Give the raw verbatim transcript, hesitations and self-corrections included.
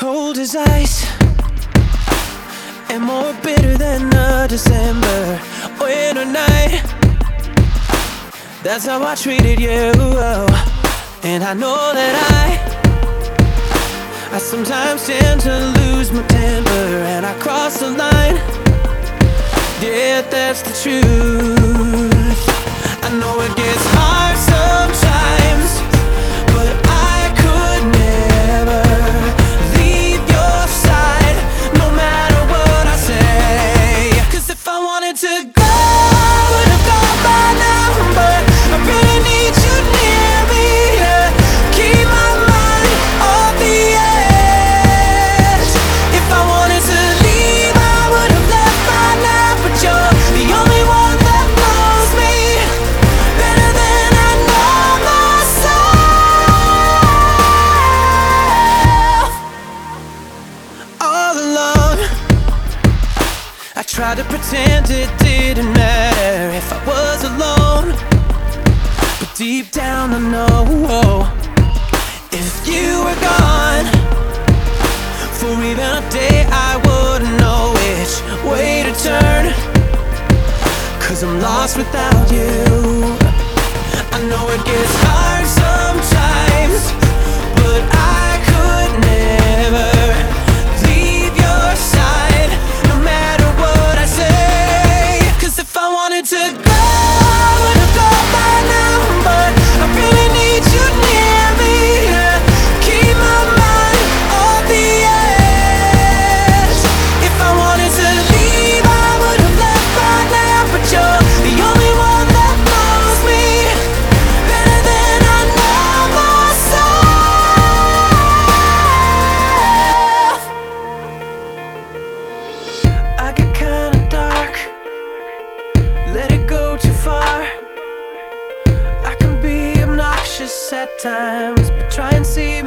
Cold as ice and more bitter than a December winter night. That's how I treated you. And I know that I I sometimes tend to lose my temper, and I cross the line. Yeah, that's the truth. I know it gets hard sometimes, but I could never leave your side, no matter what I say. 'Cause if I wanted to go, I would've gone by now, but I really need you near me to keep my mind off the edge. If I wanted to leave, I would've left by now, but you're the only one that knows me better than I know myself. All along I tried to pretend it didn't matter if I was alone, but deep down I know if you were gone for even a day, I wouldn't know which way to turn. 'Cause I'm lost without you. I know it gets hard sometimes, but I could never leave your side, no matter what I say. 'Cause if I wanted to go, I would've gone by now, but I really need you near me to keep my mind off the edge. If I wanted to leave, I would've left by now, but you're the only one that knows me better than I know myself. I get kinda dark, let it go too far. I can be obnoxious at times, but try and see